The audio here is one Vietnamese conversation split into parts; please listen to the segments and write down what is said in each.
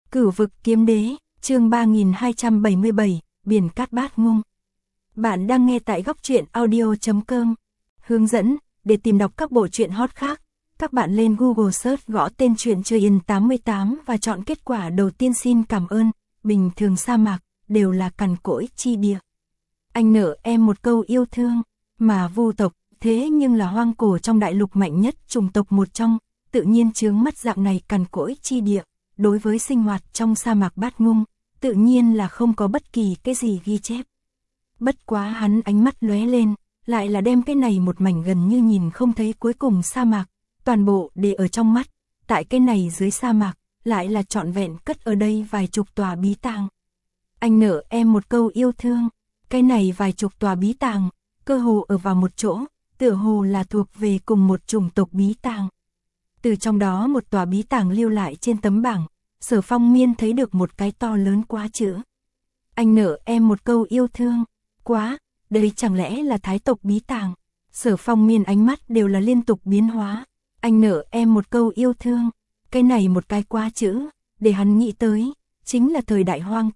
Cửu vực kiếm đế, chương 3277, biển cát bát ngung. Bạn đang nghe tại góc truyện audio.com. Hướng dẫn, để tìm đọc các bộ truyện hot khác, các bạn lên Google search gõ tên truyện Chơi In 88 và chọn kết quả đầu tiên. Xin cảm ơn. Bình thường sa mạc, đều là cằn cỗi chi địa. Anh nợ em một câu yêu thương, mà vu tộc, thế nhưng là hoang cổ trong đại lục mạnh nhất chủng tộc một trong, tự nhiên chướng mắt dạng này cằn cỗi chi địa. Đối với sinh hoạt trong sa mạc bát ngung, tự nhiên là không có bất kỳ cái gì ghi chép. Bất quá hắn ánh mắt lóe lên, lại là đem cái này một mảnh gần như nhìn không thấy cuối cùng sa mạc, toàn bộ để ở trong mắt. Tại cái này dưới sa mạc, lại là trọn vẹn cất ở đây vài chục tòa bí tàng. Anh nợ em một câu yêu thương, cái này vài chục tòa bí tàng, cơ hồ ở vào một chỗ, tựa hồ là thuộc về cùng một chủng tộc bí tàng. Từ trong đó một tòa bí tàng lưu lại trên tấm bảng, Sở Phong Miên thấy được một cái to lớn quá chữ. Anh nợ em một câu yêu thương, quá, đây chẳng lẽ là thái tộc bí tàng? Sở Phong Miên ánh mắt đều là liên tục biến hóa. Anh nợ em một câu yêu thương, cái này một cái quá chữ, để hắn nghĩ tới, chính là thời đại hoang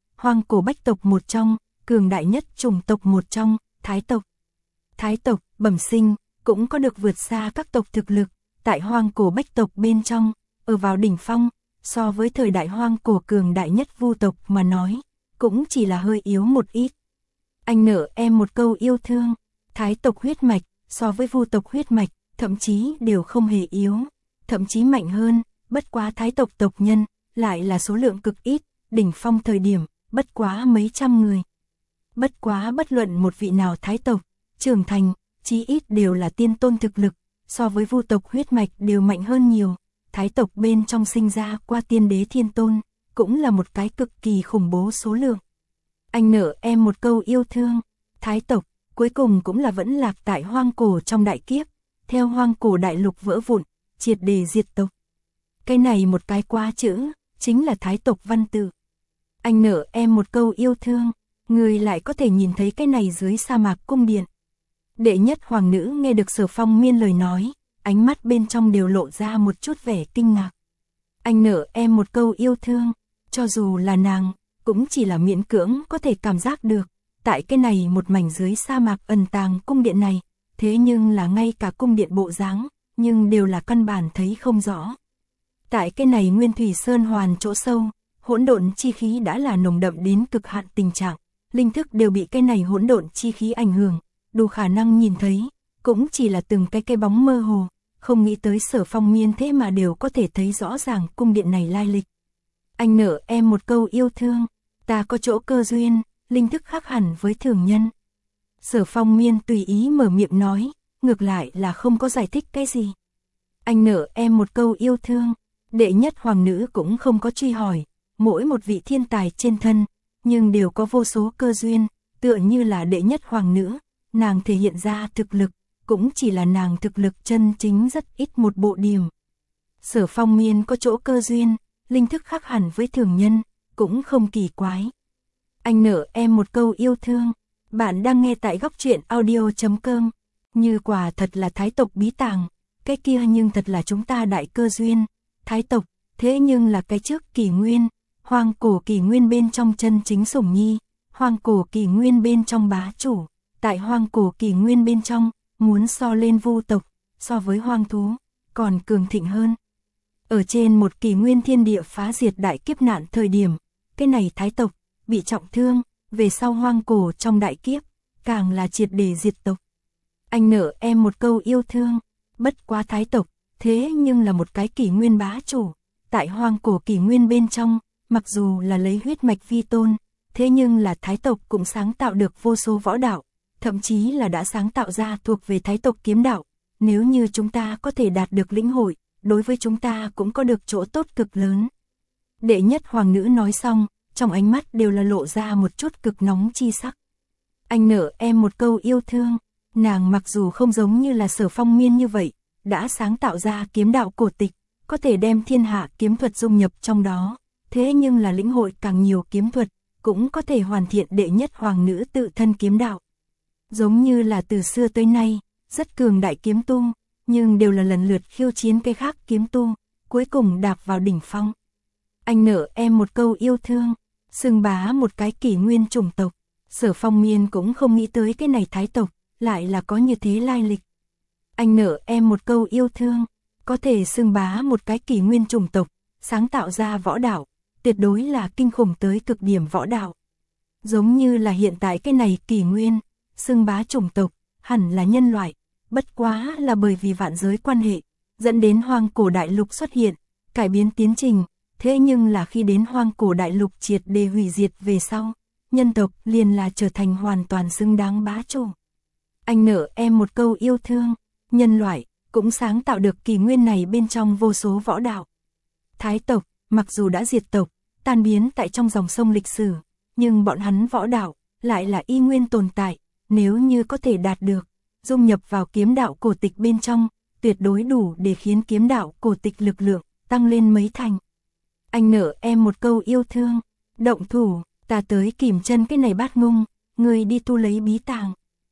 cổ bách tộc một trong, cường đại nhất chủng tộc một trong, thái tộc. Thái tộc, bẩm sinh, cũng có được vượt xa các tộc thực lực, tại hoang cổ bách tộc bên trong, ở vào đỉnh phong, so với thời đại hoang cổ cường đại nhất vu tộc mà nói, cũng chỉ là hơi yếu một ít. Anh nợ em một câu yêu thương, thái tộc huyết mạch, so với vu tộc huyết mạch, thậm chí đều không hề yếu, thậm chí mạnh hơn, bất quá thái tộc tộc nhân, lại là số lượng cực ít, đỉnh phong thời điểm, bất quá mấy trăm người. Bất quá bất luận một vị nào thái tộc, trưởng thành, chí ít đều là tiên tôn thực lực, so với vu tộc huyết mạch đều mạnh hơn nhiều. Thái tộc bên trong sinh ra qua tiên đế thiên tôn, cũng là một cái cực kỳ khủng bố số lượng. Anh nợ em một câu yêu thương, thái tộc, cuối cùng cũng là vẫn lạc tại hoang cổ trong đại kiếp, theo hoang cổ đại lục vỡ vụn, triệt để diệt tộc. Cái này một cái quá chữ, chính là thái tộc văn tự. Anh nợ em một câu yêu thương, người lại có thể nhìn thấy cái này dưới sa mạc cung điện. Đệ nhất hoàng nữ nghe được Sở Phong Miên lời nói, ánh mắt bên trong đều lộ ra một chút vẻ kinh ngạc. Anh nợ em một câu yêu thương, cho dù là nàng, cũng chỉ là miễn cưỡng có thể cảm giác được, tại cái này một mảnh dưới sa mạc ẩn tàng cung điện này, thế nhưng là ngay cả cung điện bộ dáng, nhưng đều là căn bản thấy không rõ. Tại cái này Nguyên Thủy Sơn Hoàn chỗ sâu, hỗn độn chi khí đã là nồng đậm đến cực hạn tình trạng, linh thức đều bị cái này hỗn độn chi khí ảnh hưởng, đủ khả năng nhìn thấy, cũng chỉ là từng cái bóng mơ hồ. Không nghĩ tới Sở Phong Miên thế mà đều có thể thấy rõ ràng cung điện này lai lịch. Anh nợ em một câu yêu thương, ta có chỗ cơ duyên, linh thức khác hẳn với thường nhân. Sở Phong Miên tùy ý mở miệng nói, ngược lại là không có giải thích cái gì. Anh nợ em một câu yêu thương, đệ nhất hoàng nữ cũng không có truy hỏi, mỗi một vị thiên tài trên thân, nhưng đều có vô số cơ duyên, tựa như là đệ nhất hoàng nữ, nàng thể hiện ra thực lực. Cũng chỉ là nàng thực lực chân chính rất ít một bộ điểm. Sở Phong Miên có chỗ cơ duyên, linh thức khác hẳn với thường nhân, cũng không kỳ quái. Anh nợ em một câu yêu thương, bạn đang nghe tại góc truyện audio.com, như quả thật là thái tộc bí tàng, cái kia nhưng thật là chúng ta đại cơ duyên, thái tộc, thế nhưng là cái trước kỷ nguyên, hoang cổ kỷ nguyên bên trong chân chính sủng nhi, hoang cổ kỷ nguyên bên trong bá chủ, tại hoang cổ kỷ nguyên bên trong, muốn so lên vu tộc, so với hoang thú, còn cường thịnh hơn. Ở trên một kỷ nguyên thiên địa phá diệt đại kiếp nạn thời điểm, cái này thái tộc, bị trọng thương, về sau hoang cổ trong đại kiếp, càng là triệt để diệt tộc. Anh nợ em một câu yêu thương, bất quá thái tộc, thế nhưng là một cái kỷ nguyên bá chủ, tại hoang cổ kỷ nguyên bên trong, mặc dù là lấy huyết mạch vi tôn, thế nhưng là thái tộc cũng sáng tạo được vô số võ đạo. Thậm chí là đã sáng tạo ra thuộc về thái tộc kiếm đạo, nếu như chúng ta có thể đạt được lĩnh hội, đối với chúng ta cũng có được chỗ tốt cực lớn. Đệ nhất hoàng nữ nói xong, trong ánh mắt đều là lộ ra một chút cực nóng chi sắc. Anh nợ em một câu yêu thương, nàng mặc dù không giống như là Sở Phong Miên như vậy, đã sáng tạo ra kiếm đạo cổ tịch, có thể đem thiên hạ kiếm thuật dung nhập trong đó, thế nhưng là lĩnh hội càng nhiều kiếm thuật, cũng có thể hoàn thiện đệ nhất hoàng nữ tự thân kiếm đạo. Giống như là từ xưa tới nay, rất cường đại kiếm tu, nhưng đều là lần lượt khiêu chiến cái khác kiếm tu, cuối cùng đạp vào đỉnh phong. Anh nợ em một câu yêu thương, xưng bá một cái kỷ nguyên chủng tộc. Sở Phong Miên cũng không nghĩ tới cái này thái tộc, lại là có như thế lai lịch. Anh nợ em một câu yêu thương, có thể xưng bá một cái kỷ nguyên chủng tộc, sáng tạo ra võ đạo, tuyệt đối là kinh khủng tới cực điểm võ đạo. Giống như là hiện tại cái này kỷ nguyên, xưng bá chủng tộc, hẳn là nhân loại, bất quá là bởi vì vạn giới quan hệ, dẫn đến hoang cổ đại lục xuất hiện, cải biến tiến trình, thế nhưng là khi đến hoang cổ đại lục triệt để hủy diệt về sau, nhân tộc liền là trở thành hoàn toàn xứng đáng bá chủ. Anh nợ em một câu yêu thương, nhân loại cũng sáng tạo được kỷ nguyên này bên trong vô số võ đạo. Thái tộc, mặc dù đã diệt tộc, tan biến tại trong dòng sông lịch sử, nhưng bọn hắn võ đạo lại là y nguyên tồn tại, nếu như có thể đạt được, dung nhập vào kiếm đạo cổ tịch bên trong, tuyệt đối đủ để khiến kiếm đạo cổ tịch lực lượng tăng lên mấy thành. Anh nợ em một câu yêu thương, động thủ, ta tới kìm chân cái này bát ngung, người đi thu lấy bí tàng.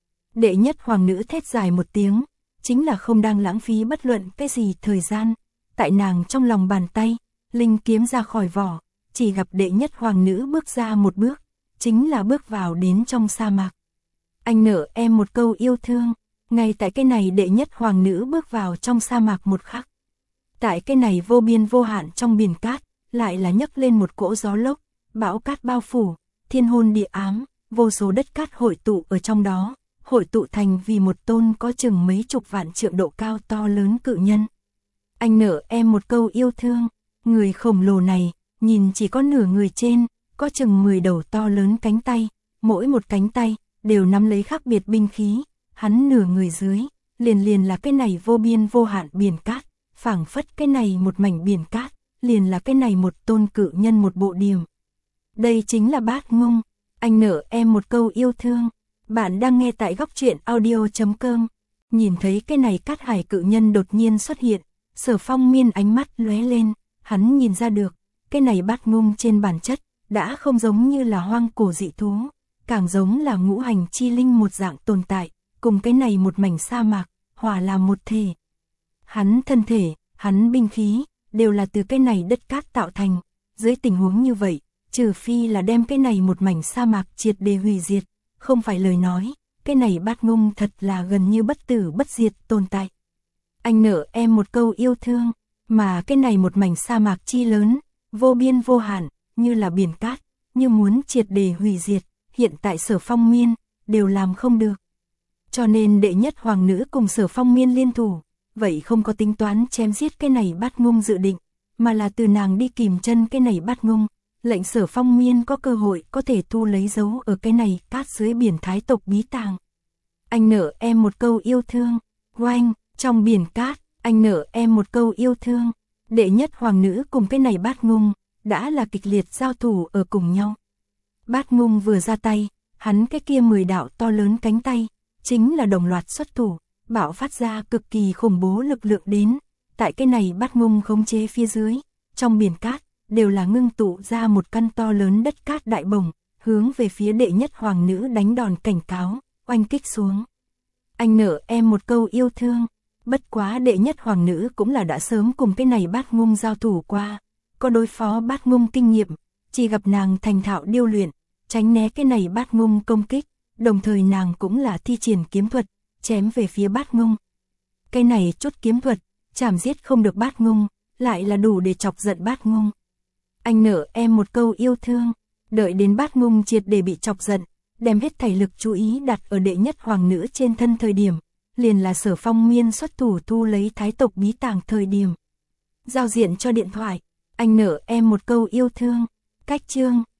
Đệ nhất hoàng nữ thét dài một tiếng, chính là không đang lãng phí bất luận cái gì thời gian, tại nàng trong lòng bàn tay, linh kiếm ra khỏi vỏ, chỉ gặp đệ nhất hoàng nữ bước ra một bước, chính là bước vào đến trong sa mạc. Anh nợ em một câu yêu thương, ngay tại cái này đệ nhất hoàng nữ bước vào trong sa mạc một khắc. Tại cái này vô biên vô hạn trong biển cát, lại là nhấc lên một cỗ gió lốc, bão cát bao phủ, thiên hôn địa ám, vô số đất cát hội tụ ở trong đó, hội tụ thành vì một tôn có chừng mấy chục vạn trượng độ cao to lớn cự nhân. Anh nợ em một câu yêu thương, người khổng lồ này, nhìn chỉ có nửa người trên, có chừng 10 đầu to lớn cánh tay, mỗi một cánh tay đều nắm lấy khác biệt binh khí, hắn nửa người dưới, liền là cái này vô biên vô hạn biển cát, phảng phất cái này một mảnh biển cát, liền là cái này một tôn cự nhân một bộ điểm. Đây chính là Bát Ngung, anh nợ em một câu yêu thương. Bạn đang nghe tại góc truyện audio.com. Nhìn thấy cái này cát hải cự nhân đột nhiên xuất hiện, Sở Phong Miên ánh mắt lóe lên, hắn nhìn ra được, cái này Bát Ngung trên bản chất đã không giống như là hoang cổ dị thú, càng giống là ngũ hành chi linh một dạng tồn tại, cùng cái này một mảnh sa mạc, hòa làm một thể. Hắn thân thể, hắn binh khí, đều là từ cái này đất cát tạo thành, dưới tình huống như vậy, trừ phi là đem cái này một mảnh sa mạc triệt để hủy diệt, không phải lời nói, cái này Bát Ngung thật là gần như bất tử bất diệt tồn tại. Anh nợ em một câu yêu thương, mà cái này một mảnh sa mạc chi lớn, vô biên vô hạn, như là biển cát, như muốn triệt để hủy diệt, hiện tại Sở Phong Miên, đều làm không được. Cho nên đệ nhất hoàng nữ cùng Sở Phong Miên liên thủ, vậy không có tính toán chém giết cái này Bát Ngung dự định, mà là từ nàng đi kìm chân cái này Bát Ngung, lệnh Sở Phong Miên có cơ hội có thể thu lấy dấu ở cái này cát dưới biển thái tộc bí tàng. Anh nợ em một câu yêu thương, oanh, trong biển cát, anh nợ em một câu yêu thương, đệ nhất hoàng nữ cùng cái này Bát Ngung, đã là kịch liệt giao thủ ở cùng nhau. Bát Ngung vừa ra tay, hắn cái kia 10 đạo to lớn cánh tay, chính là đồng loạt xuất thủ, bạo phát ra cực kỳ khủng bố lực lượng đến, tại cái này Bát Ngung khống chế phía dưới, trong biển cát, đều là ngưng tụ ra một căn to lớn đất cát đại bổng, hướng về phía đệ nhất hoàng nữ đánh đòn cảnh cáo, oanh kích xuống. Anh nợ em một câu yêu thương, bất quá đệ nhất hoàng nữ cũng là đã sớm cùng cái này Bát Ngung giao thủ qua, có đối phó Bát Ngung kinh nghiệm, chỉ gặp nàng thành thạo điêu luyện, tránh né cái này Bát Ngung công kích, đồng thời nàng cũng là thi triển kiếm thuật, chém về phía Bát Ngung. Cái này chút kiếm thuật, chảm giết không được Bát Ngung, lại là đủ để chọc giận Bát Ngung. Anh nợ em một câu yêu thương, đợi đến Bát Ngung triệt để bị chọc giận, đem hết thảy lực chú ý đặt ở đệ nhất hoàng nữ trên thân thời điểm, liền là Sở Phong Miên xuất thủ thu lấy thái tộc bí tàng thời điểm. Giao diện cho điện thoại, anh nợ em một câu yêu thương, cách chương.